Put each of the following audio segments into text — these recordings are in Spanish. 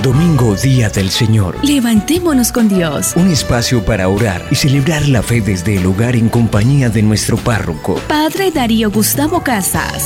Domingo, Día del Señor. Levantémonos con Dios. Un espacio para orar y celebrar la fe desde el hogar en compañía de nuestro párroco, Padre Darío Gustavo Casas.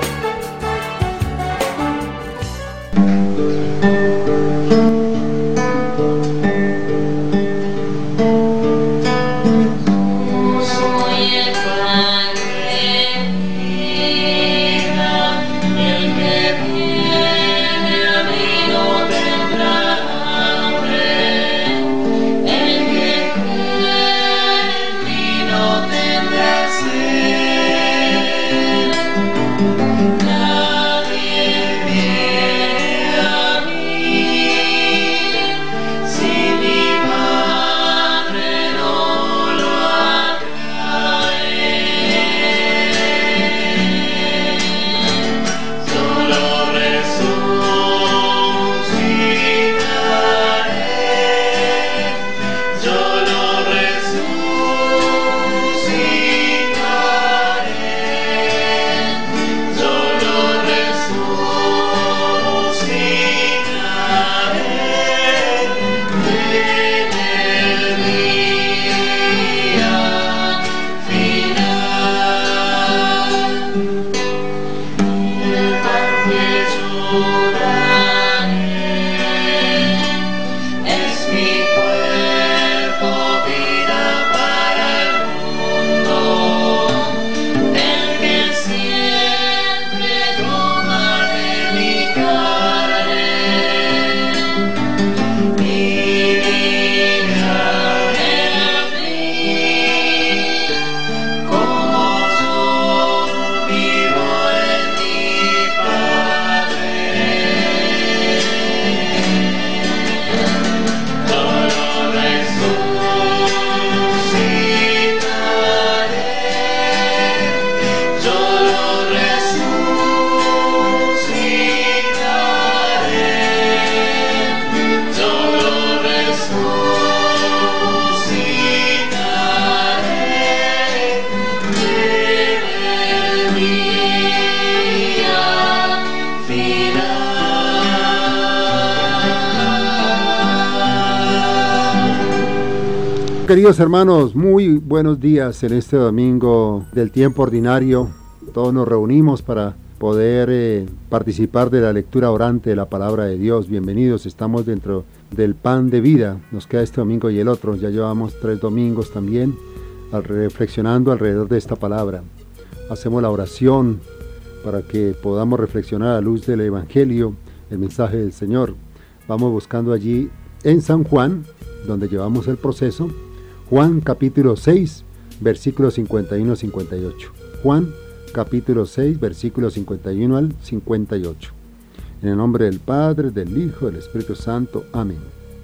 Queridos hermanos, muy buenos días en este domingo del tiempo ordinario. Todos nos reunimos para poder participar de la lectura orante de la palabra de Dios. Bienvenidos, estamos dentro del pan de vida. Nos queda este domingo y el otro. Ya llevamos 3 domingos también reflexionando alrededor de esta palabra. Hacemos la oración para que podamos reflexionar a la luz del Evangelio, el mensaje del Señor. Vamos buscando allí en San Juan, donde llevamos el proceso. Juan capítulo 6, versículos 51 al 58. Juan capítulo 6, versículos 51 al 58. En el nombre del Padre, del Hijo, del Espíritu Santo. Amén.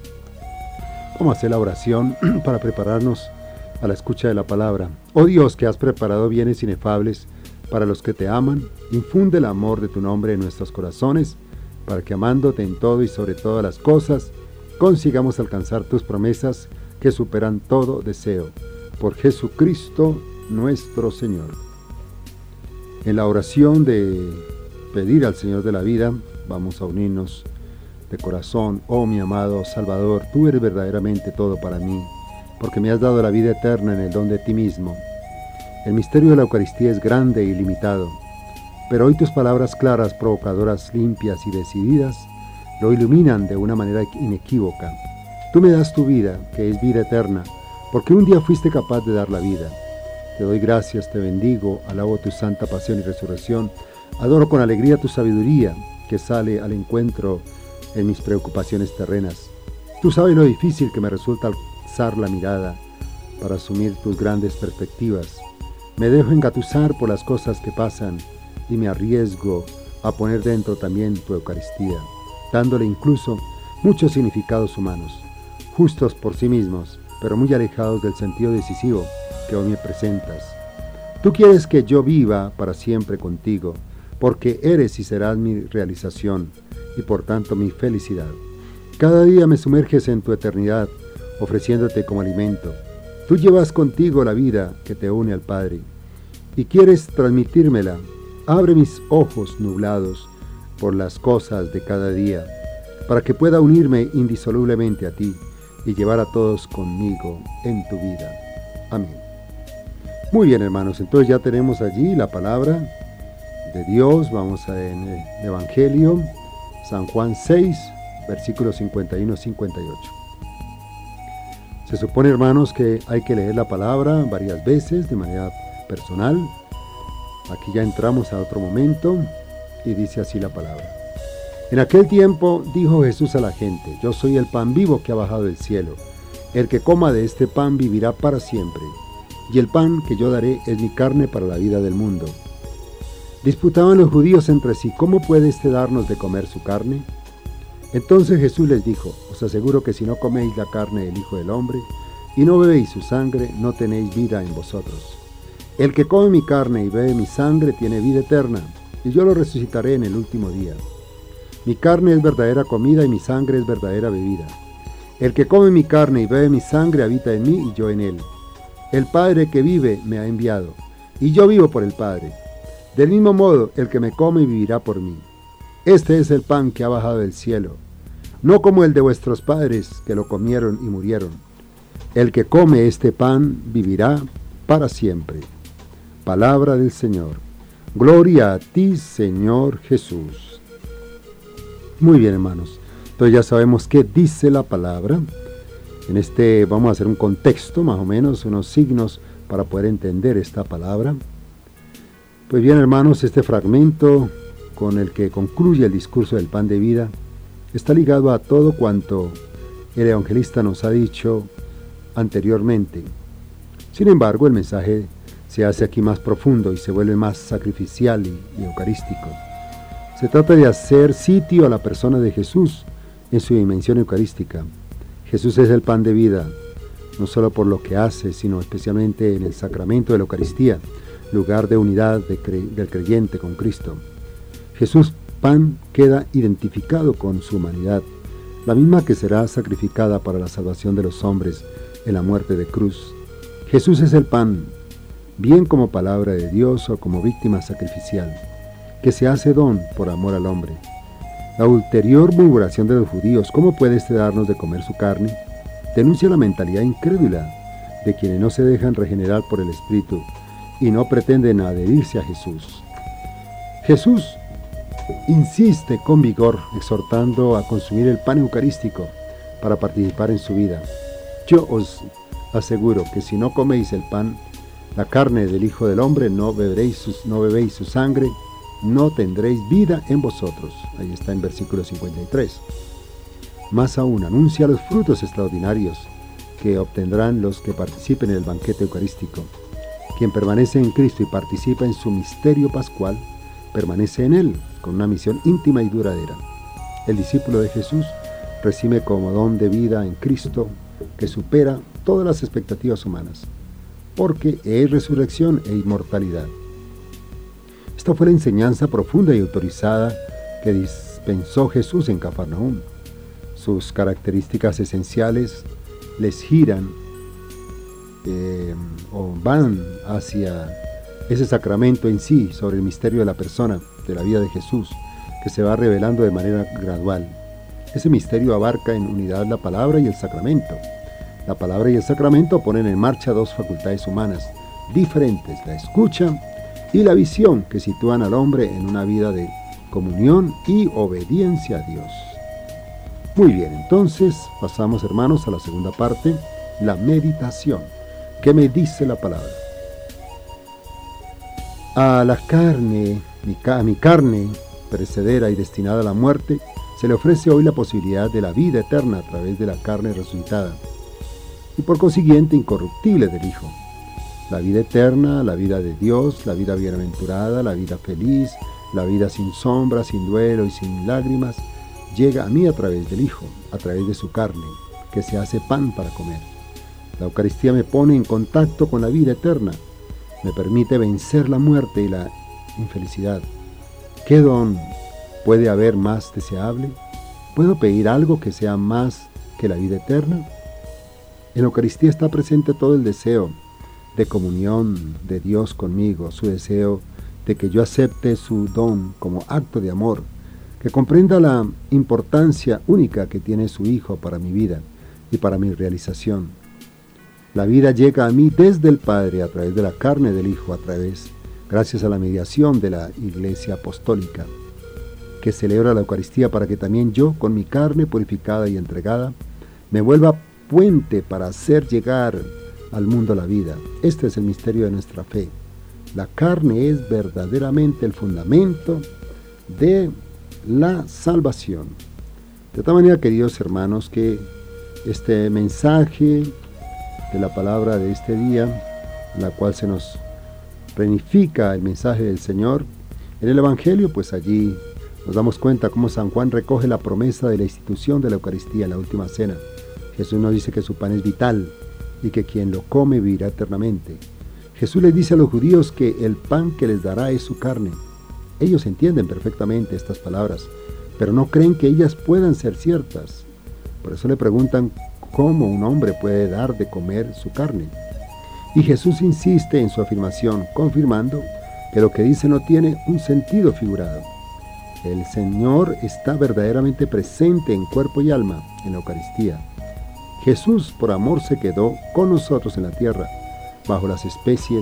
Vamos a hacer la oración para prepararnos a la escucha de la palabra. Oh Dios, que has preparado bienes inefables para los que te aman, infunde el amor de tu nombre en nuestros corazones, para que amándote en todo y sobre todas las cosas, consigamos alcanzar tus promesas que superan todo deseo. Por Jesucristo nuestro Señor. En la oración de pedir al Señor de la vida, vamos a unirnos de corazón. Oh mi amado Salvador, tú eres verdaderamente todo para mí, porque me has dado la vida eterna en el don de ti mismo. El misterio de la Eucaristía es grande e ilimitado, pero hoy tus palabras claras, provocadoras, limpias y decididas, lo iluminan de una manera inequívoca. Tú me das tu vida, que es vida eterna, porque un día fuiste capaz de dar la vida. Te doy gracias, te bendigo, alabo tu santa pasión y resurrección, adoro con alegría tu sabiduría, que sale al encuentro en mis preocupaciones terrenas. Tú sabes lo difícil que me resulta alzar la mirada para asumir tus grandes perspectivas. Me dejo engatusar por las cosas que pasan y me arriesgo a poner dentro también tu Eucaristía, dándole incluso muchos significados humanos, justos por sí mismos, pero muy alejados del sentido decisivo que hoy me presentas. Tú quieres que yo viva para siempre contigo, porque eres y serás mi realización, y por tanto mi felicidad. Cada día me sumerges en tu eternidad, ofreciéndote como alimento. Tú llevas contigo la vida que te une al Padre, y quieres transmitírmela. Abre mis ojos nublados por las cosas de cada día. para que pueda unirme indisolublemente a ti y llevar a todos conmigo en tu vida. Amén. Muy bien, hermanos, entonces ya tenemos allí la palabra de Dios. Vamos en el Evangelio, San Juan 6, versículos 51-58. Se supone, hermanos, que hay que leer la palabra varias veces de manera personal. Aquí ya entramos a otro momento y dice así la palabra. En aquel tiempo dijo Jesús a la gente: yo soy el pan vivo que ha bajado del cielo. El que coma de este pan vivirá para siempre, y el pan que yo daré es mi carne para la vida del mundo. Disputaban los judíos entre sí: ¿cómo puede éste darnos de comer su carne? Entonces Jesús les dijo: os aseguro que si no coméis la carne del Hijo del Hombre y no bebéis su sangre, no tenéis vida en vosotros. El que come mi carne y bebe mi sangre tiene vida eterna, y yo lo resucitaré en el último día. Mi carne es verdadera comida y mi sangre es verdadera bebida. El que come mi carne y bebe mi sangre habita en mí y yo en él. El Padre que vive me ha enviado, y yo vivo por el Padre. Del mismo modo, el que me come vivirá por mí. Este es el pan que ha bajado del cielo, no como el de vuestros padres, que lo comieron y murieron. El que come este pan vivirá para siempre. Palabra del Señor. Gloria a ti, Señor Jesús. Muy bien, hermanos. Entonces ya sabemos qué dice la palabra. Vamos a hacer un contexto, más o menos, unos signos para poder entender esta palabra. Pues bien, hermanos, este fragmento con el que concluye el discurso del pan de vida está ligado a todo cuanto el evangelista nos ha dicho anteriormente. Sin embargo, el mensaje se hace aquí más profundo y se vuelve más sacrificial y eucarístico. Se trata de hacer sitio a la persona de Jesús en su dimensión eucarística. Jesús es el pan de vida, no solo por lo que hace, sino especialmente en el sacramento de la Eucaristía, lugar de unidad del creyente con Cristo. Jesús, pan, queda identificado con su humanidad, la misma que será sacrificada para la salvación de los hombres en la muerte de cruz. Jesús es el pan, bien como palabra de Dios o como víctima sacrificial, que se hace don por amor al hombre. La ulterior murmuración de los judíos: ¿cómo puede éste darnos de comer su carne?, denuncia la mentalidad incrédula de quienes no se dejan regenerar por el Espíritu y no pretenden adherirse a Jesús. Jesús insiste con vigor, exhortando a consumir el pan eucarístico para participar en su vida. Yo os aseguro que si no coméis el pan, la carne del Hijo del Hombre, no bebéis su sangre, no tendréis vida en vosotros. Ahí está en versículo 53. Más aún, anuncia los frutos extraordinarios que obtendrán los que participen en el banquete eucarístico. Quien permanece en Cristo y participa en su misterio pascual, permanece en Él, con una misión íntima y duradera. El discípulo de Jesús recibe como don de vida en Cristo que supera todas las expectativas humanas, porque es resurrección e inmortalidad. Esta fue la enseñanza profunda y autorizada que dispensó Jesús en Cafarnaúm. Sus características esenciales les giran o van hacia ese sacramento en sí, sobre el misterio de la persona, de la vida de Jesús, que se va revelando de manera gradual. Ese misterio abarca en unidad la palabra y el sacramento. La palabra y el sacramento ponen en marcha dos facultades humanas diferentes: la escucha y la visión, que sitúan al hombre en una vida de comunión y obediencia a Dios. Muy bien, entonces pasamos, hermanos, a la segunda parte, la meditación. ¿Qué me dice la palabra? A la carne, mi carne perecedera y destinada a la muerte, se le ofrece hoy la posibilidad de la vida eterna a través de la carne resucitada y por consiguiente incorruptible del Hijo. La vida eterna, la vida de Dios, la vida bienaventurada, la vida feliz, la vida sin sombra, sin duelo y sin lágrimas, llega a mí a través del Hijo, a través de su carne, que se hace pan para comer. La Eucaristía me pone en contacto con la vida eterna, me permite vencer la muerte y la infelicidad. ¿Qué don puede haber más deseable? ¿Puedo pedir algo que sea más que la vida eterna? En la Eucaristía está presente todo el deseo de comunión de Dios conmigo, su deseo de que yo acepte su don como acto de amor, que comprenda la importancia única que tiene su Hijo para mi vida y para mi realización. La vida llega a mí desde el Padre a través de la carne del Hijo, gracias a la mediación de la Iglesia Apostólica, que celebra la Eucaristía para que también yo, con mi carne purificada y entregada, me vuelva puente para hacer llegar al mundo la vida. Este es el misterio de nuestra fe. La carne es verdaderamente el fundamento de la salvación. De tal manera, queridos hermanos, que este mensaje de la palabra de este día, en la cual se nos planifica el mensaje del Señor, en el Evangelio, pues allí nos damos cuenta cómo San Juan recoge la promesa de la institución de la Eucaristía en la última cena. Jesús nos dice que su pan es vital y que quien lo come vivirá eternamente. Jesús les dice a los judíos que el pan que les dará es su carne. Ellos entienden perfectamente estas palabras, pero no creen que ellas puedan ser ciertas. Por eso le preguntan cómo un hombre puede dar de comer su carne. Y Jesús insiste en su afirmación, confirmando que lo que dice no tiene un sentido figurado. El Señor está verdaderamente presente en cuerpo y alma en la Eucaristía. Jesús, por amor, se quedó con nosotros en la tierra, bajo las especies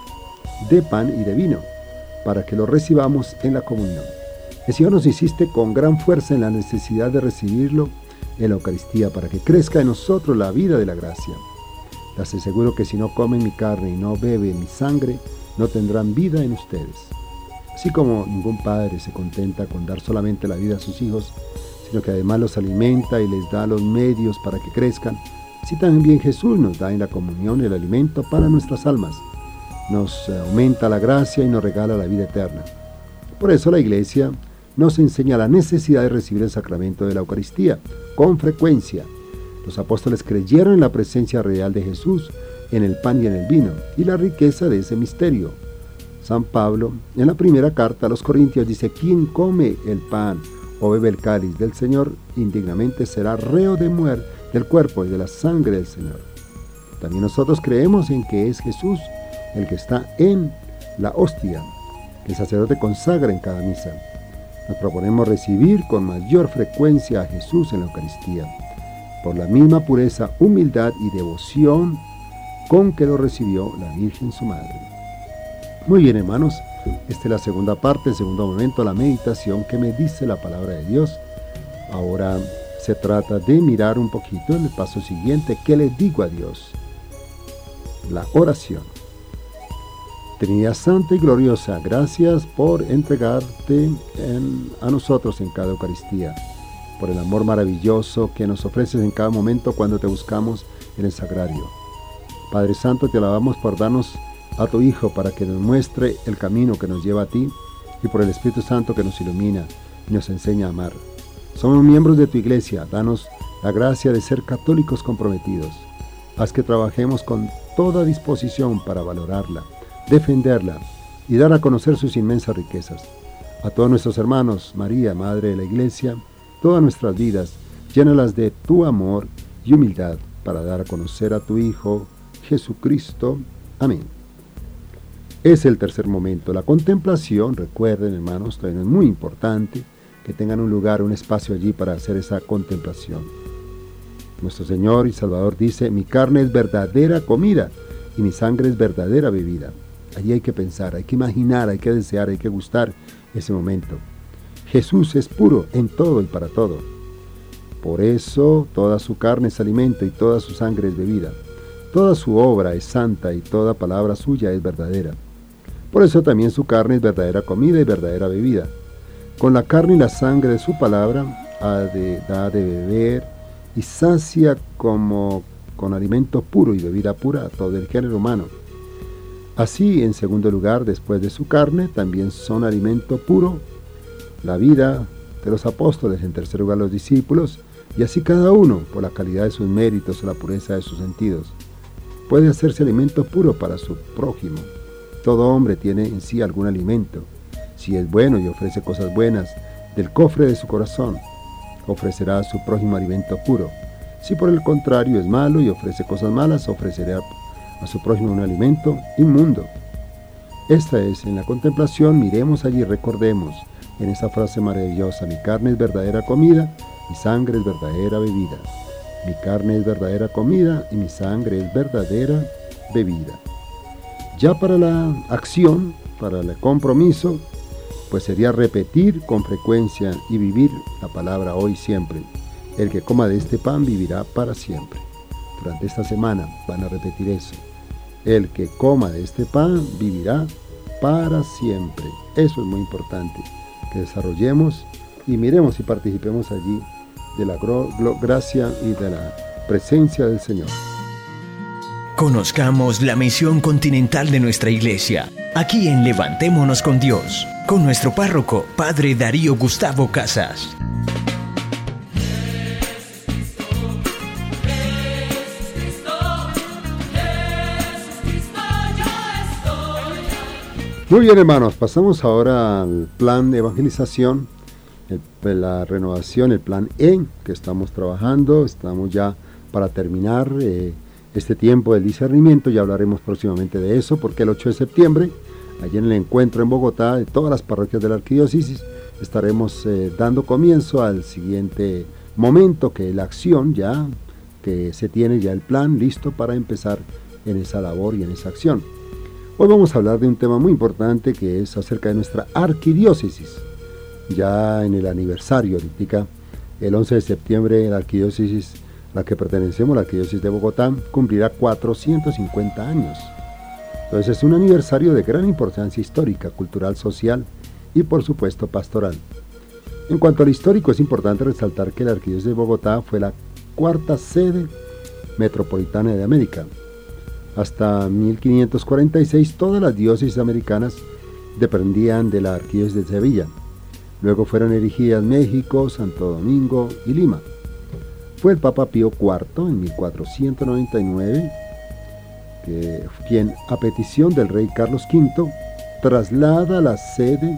de pan y de vino, para que lo recibamos en la comunión. El Señor nos insiste con gran fuerza en la necesidad de recibirlo en la Eucaristía, para que crezca en nosotros la vida de la gracia. Les aseguro que si no comen mi carne y no beben mi sangre, no tendrán vida en ustedes. Así como ningún padre se contenta con dar solamente la vida a sus hijos, sino que además los alimenta y les da los medios para que crezcan, así también Jesús nos da en la comunión el alimento para nuestras almas, nos aumenta la gracia y nos regala la vida eterna. Por eso la Iglesia nos enseña la necesidad de recibir el sacramento de la Eucaristía con frecuencia. Los apóstoles creyeron en la presencia real de Jesús en el pan y en el vino, y la riqueza de ese misterio. San Pablo, en la primera carta a los Corintios, dice: quien come el pan o bebe el cáliz del Señor indignamente será reo de muerte del cuerpo y de la sangre del Señor. También nosotros creemos en que es Jesús el que está en la hostia, que el sacerdote consagra en cada misa. Nos proponemos recibir con mayor frecuencia a Jesús en la Eucaristía, por la misma pureza, humildad y devoción con que lo recibió la Virgen su Madre. Muy bien, hermanos, esta es la segunda parte, el segundo momento, la meditación que me dice la palabra de Dios. Ahora se trata de mirar un poquito en el paso siguiente, ¿qué le digo a Dios? La oración. Trinidad Santa y Gloriosa, gracias por entregarte a nosotros en cada Eucaristía, por el amor maravilloso que nos ofreces en cada momento cuando te buscamos en el sagrario. Padre Santo, te alabamos por darnos a tu Hijo para que nos muestre el camino que nos lleva a ti, y por el Espíritu Santo que nos ilumina y nos enseña a amar. Somos miembros de tu Iglesia, danos la gracia de ser católicos comprometidos. Haz que trabajemos con toda disposición para valorarla, defenderla y dar a conocer sus inmensas riquezas. A todos nuestros hermanos, María, Madre de la Iglesia, todas nuestras vidas, llénalas de tu amor y humildad para dar a conocer a tu Hijo, Jesucristo. Amén. Es el tercer momento, la contemplación. Recuerden, hermanos, también es muy importante que tengan un lugar, un espacio allí para hacer esa contemplación. Nuestro Señor y Salvador dice: mi carne es verdadera comida y mi sangre es verdadera bebida. Allí hay que pensar, hay que imaginar, hay que desear, hay que gustar ese momento. Jesús es puro en todo y para todo. Por eso toda su carne es alimento y toda su sangre es bebida. Toda su obra es santa y toda palabra suya es verdadera. Por eso también su carne es verdadera comida y verdadera bebida. Con la carne y la sangre de su palabra da de beber y sacia como con alimento puro y bebida pura a todo el género humano. Así, en segundo lugar, después de su carne, también son alimento puro la vida de los apóstoles, en tercer lugar los discípulos, y así cada uno, por la calidad de sus méritos o la pureza de sus sentidos, puede hacerse alimento puro para su prójimo. Todo hombre tiene en sí algún alimento. Si es bueno y ofrece cosas buenas, del cofre de su corazón ofrecerá a su prójimo alimento puro. Si por el contrario es malo y ofrece cosas malas, ofrecerá a su prójimo un alimento inmundo. Esta es, en la contemplación, miremos allí, recordemos en esa frase maravillosa: mi carne es verdadera comida, mi sangre es verdadera bebida. Mi carne es verdadera comida y mi sangre es verdadera bebida. Ya para la acción, para el compromiso, pues sería repetir con frecuencia y vivir la palabra hoy siempre. El que coma de este pan vivirá para siempre. Durante esta semana van a repetir eso. El que coma de este pan vivirá para siempre. Eso es muy importante, que desarrollemos y miremos y participemos allí de la gracia y de la presencia del Señor. Conozcamos la misión continental de nuestra iglesia, aquí en Levantémonos con Dios, con nuestro párroco, Padre Darío Gustavo Casas. Muy bien, hermanos, pasamos ahora al plan de evangelización, la renovación, el plan E, que estamos trabajando. Estamos ya para terminar este tiempo del discernimiento. Ya hablaremos próximamente de eso, porque el 8 de septiembre, allí en el encuentro en Bogotá, de todas las parroquias de la arquidiócesis, estaremos dando comienzo al siguiente momento, que es la acción, ya que se tiene ya el plan listo para empezar en esa labor y en esa acción. Hoy vamos a hablar de un tema muy importante, que es acerca de nuestra arquidiócesis. Ya en el aniversario, ahorita, el 11 de septiembre, la arquidiócesis a la que pertenecemos, la arquidiócesis de Bogotá, cumplirá 450 años. Entonces es un aniversario de gran importancia histórica, cultural, social y por supuesto pastoral. En cuanto al histórico, es importante resaltar que la arquidiócesis de Bogotá fue la cuarta sede metropolitana de América. Hasta 1546 todas las diócesis americanas dependían de la arquidiócesis de Sevilla. Luego fueron erigidas México, Santo Domingo y Lima. Fue el Papa Pío IV en 1499 quien, a petición del rey Carlos V, traslada la sede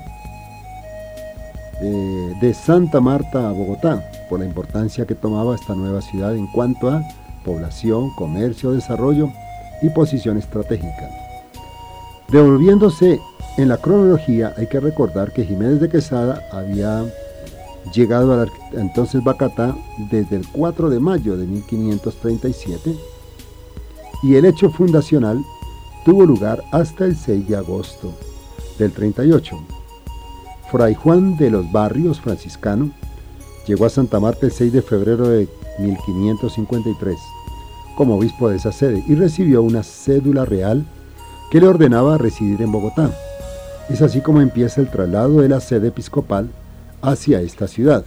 de Santa Marta a Bogotá, por la importancia que tomaba esta nueva ciudad en cuanto a población, comercio, desarrollo y posición estratégica. Devolviéndose en la cronología, hay que recordar que Jiménez de Quesada había llegado a entonces Bacatá desde el 4 de mayo de 1537 y el hecho fundacional tuvo lugar hasta el 6 de agosto del 38. Fray Juan de los Barrios, franciscano, llegó a Santa Marta el 6 de febrero de 1553 como obispo de esa sede y recibió una cédula real que le ordenaba residir en Bogotá. Es así como empieza el traslado de la sede episcopal hacia esta ciudad.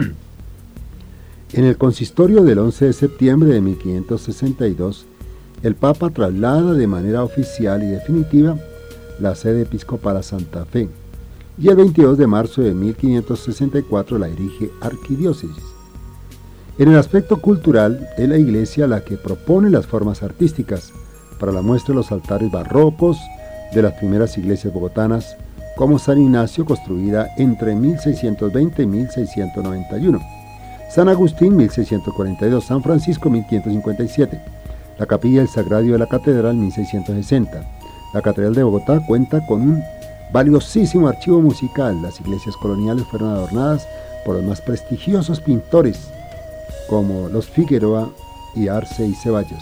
En el consistorio del 11 de septiembre de 1562, el Papa traslada de manera oficial y definitiva la sede episcopal a Santa Fe, y el 22 de marzo de 1564 la erige arquidiócesis. En el aspecto cultural, es la Iglesia la que propone las formas artísticas para la muestra de los altares barrocos de las primeras iglesias bogotanas, como San Ignacio, construida entre 1620 y 1691, San Agustín, 1642, San Francisco, 1557, la Capilla del Sagrario de la Catedral, 1660. La Catedral de Bogotá cuenta con un valiosísimo archivo musical. Las iglesias coloniales fueron adornadas por los más prestigiosos pintores, como los Figueroa y Arce y Ceballos.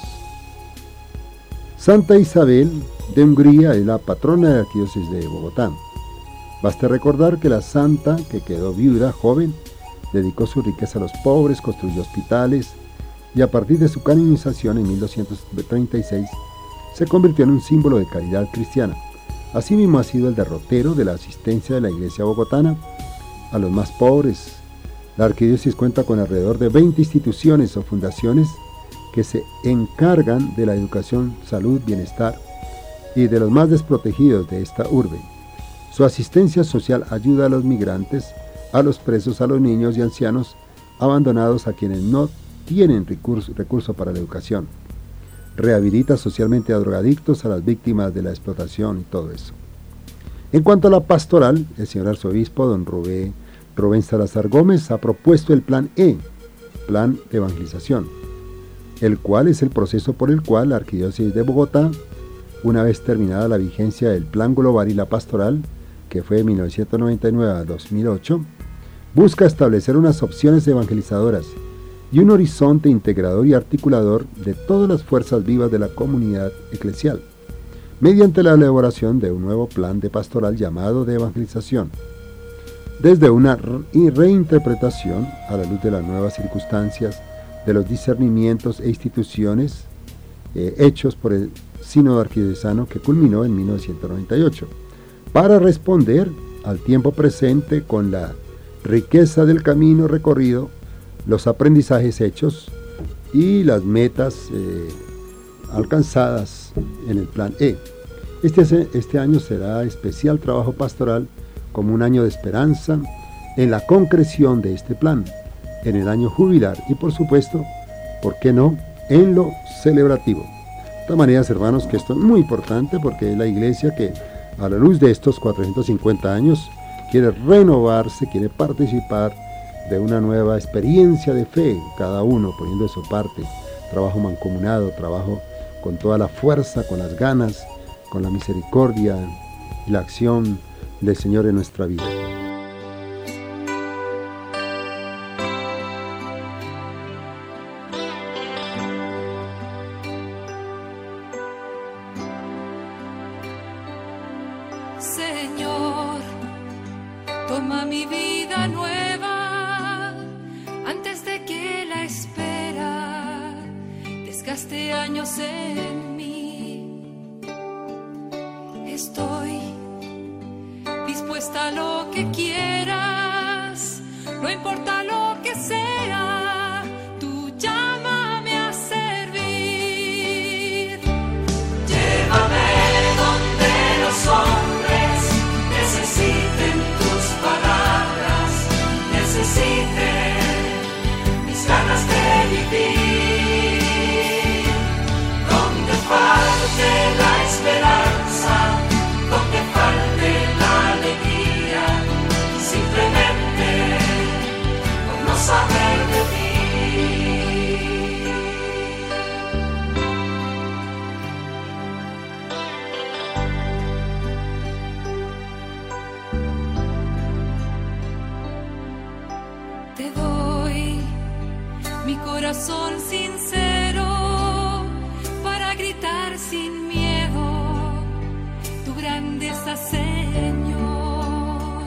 Santa Isabel de Hungría es la patrona de la arquidiócesis de Bogotá. Basta recordar que la santa, que quedó viuda joven, dedicó su riqueza a los pobres, construyó hospitales y a partir de su canonización en 1236 se convirtió en un símbolo de caridad cristiana. Asimismo ha sido el derrotero de la asistencia de la iglesia bogotana a los más pobres. La arquidiócesis cuenta con alrededor de 20 instituciones o fundaciones que se encargan de la educación, salud, bienestar y de los más desprotegidos de esta urbe. Su asistencia social ayuda a los migrantes, a los presos, a los niños y ancianos abandonados, a quienes no tienen recurso para la educación. Rehabilita socialmente a drogadictos, a las víctimas de la explotación y todo eso. En cuanto a la pastoral, el señor arzobispo don Rubén Salazar Gómez ha propuesto el plan E, plan de evangelización, el cual es el proceso por el cual la arquidiócesis de Bogotá, una vez terminada la vigencia del plan global y la pastoral, que fue de 1999 a 2008, busca establecer unas opciones evangelizadoras y un horizonte integrador y articulador de todas las fuerzas vivas de la comunidad eclesial, mediante la elaboración de un nuevo plan de pastoral llamado de evangelización, desde una reinterpretación a la luz de las nuevas circunstancias, de los discernimientos e instituciones hechos por el Sínodo Arquidiocesano que culminó en 1998, para responder al tiempo presente con la riqueza del camino recorrido, los aprendizajes hechos y las metas alcanzadas en el plan E. Este año será especial trabajo pastoral como un año de esperanza en la concreción de este plan, en el año jubilar y por supuesto, ¿por qué no?, en lo celebrativo. De todas maneras, hermanos, que esto es muy importante porque es la iglesia que a la luz de estos 450 años quiere renovarse, quiere participar de una nueva experiencia de fe, cada uno poniendo de su parte, trabajo mancomunado, trabajo con toda la fuerza, con las ganas, con la misericordia y la acción del Señor en nuestra vida. Señor, toma mi vida nueva antes de que la espera desgaste años en mí. Estoy dispuesta a lo que quieras, no importa lo que sea, tú llámame a servir. Llévame donde los hombres necesiten tus palabras, necesiten mis ganas de vivir. Donde falte la esperanza, donde falte la alegría, simplemente por no saber de ti. Te doy mi corazón sincero para gritar sin miedo tu grandeza, Señor.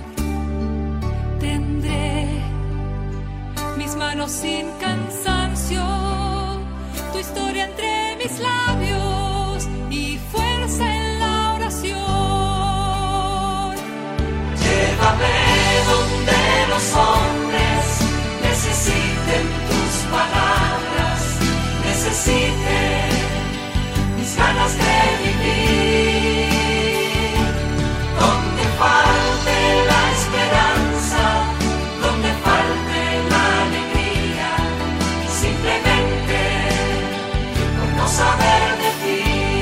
Tendré mis manos sin cansancio, tu historia entre mis labios y fuerza en la oración. Llévame donde los hombres necesiten tus palabras, necesiten mis ganas de vivir. Donde falte la esperanza, donde falte la alegría, simplemente por no saber de ti.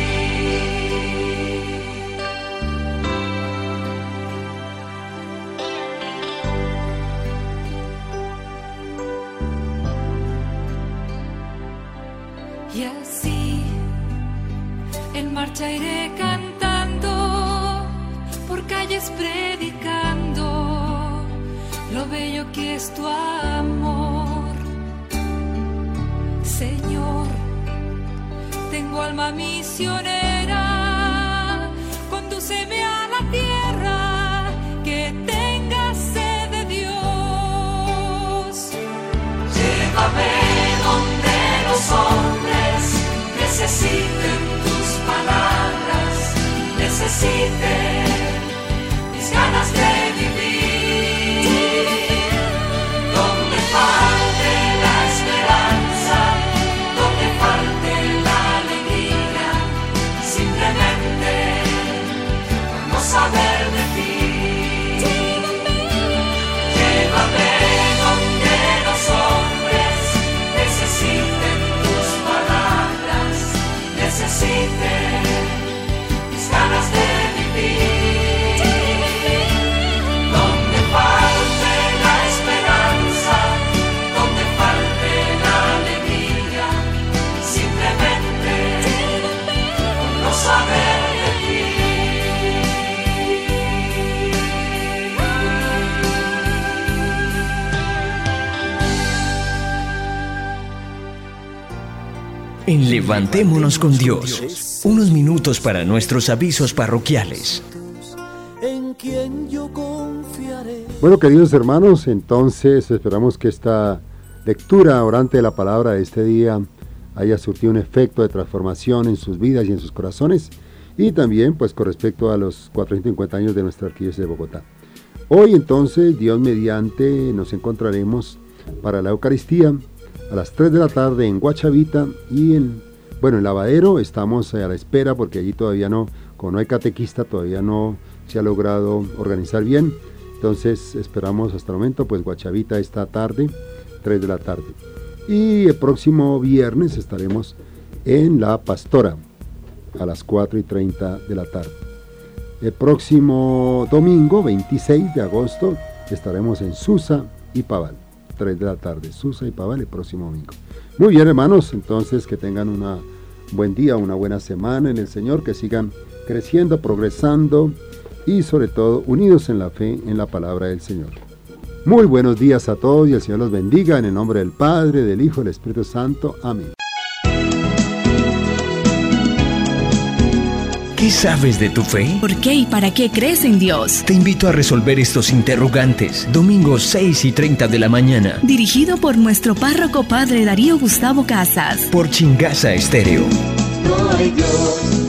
Y así en marcha iré cantando, por calles predicando lo bello que es tu amor. Señor, tengo alma misionera, condúceme a la tierra que tenga sed de Dios. Llévame donde los hombres necesiten tus palabras, necesiten mis ganas de vivir. Donde falte la esperanza, donde falte la alegría, simplemente por no saber de ti. Llévame donde los hombres necesiten tus palabras, necesiten mis ganas de vivir. en Levantémonos con Dios. Unos minutos para nuestros avisos parroquiales. En quien yo confiaré. Bueno, queridos hermanos, entonces esperamos que esta lectura orante de la palabra de este día haya surtido un efecto de transformación en sus vidas y en sus corazones, y también pues con respecto a los 450 años de nuestra arquidiócesis de Bogotá. Hoy entonces, Dios mediante, nos encontraremos para la Eucaristía a las 3 de la tarde en Guachavita y en Lavadero. Estamos a la espera porque allí todavía como no hay catequista, todavía no se ha logrado organizar bien. Entonces esperamos hasta el momento pues Guachavita esta tarde, 3 de la tarde. Y el próximo viernes estaremos en La Pastora a las 4:30 de la tarde. El próximo domingo, 26 de agosto, estaremos en Susa y Pavál, 3 de la tarde, Susa y Pavál el próximo domingo. Muy bien, hermanos, entonces que tengan un buen día, una buena semana en el Señor, que sigan creciendo, progresando y sobre todo unidos en la fe, en la palabra del Señor. Muy buenos días a todos y el Señor los bendiga en el nombre del Padre, del Hijo y del Espíritu Santo. Amén. ¿Qué sabes de tu fe? ¿Por qué y para qué crees en Dios? Te invito a resolver estos interrogantes. Domingo 6:30 de la mañana. Dirigido por nuestro párroco Padre Darío Gustavo Casas. Por Chingasa Estéreo. No hay Dios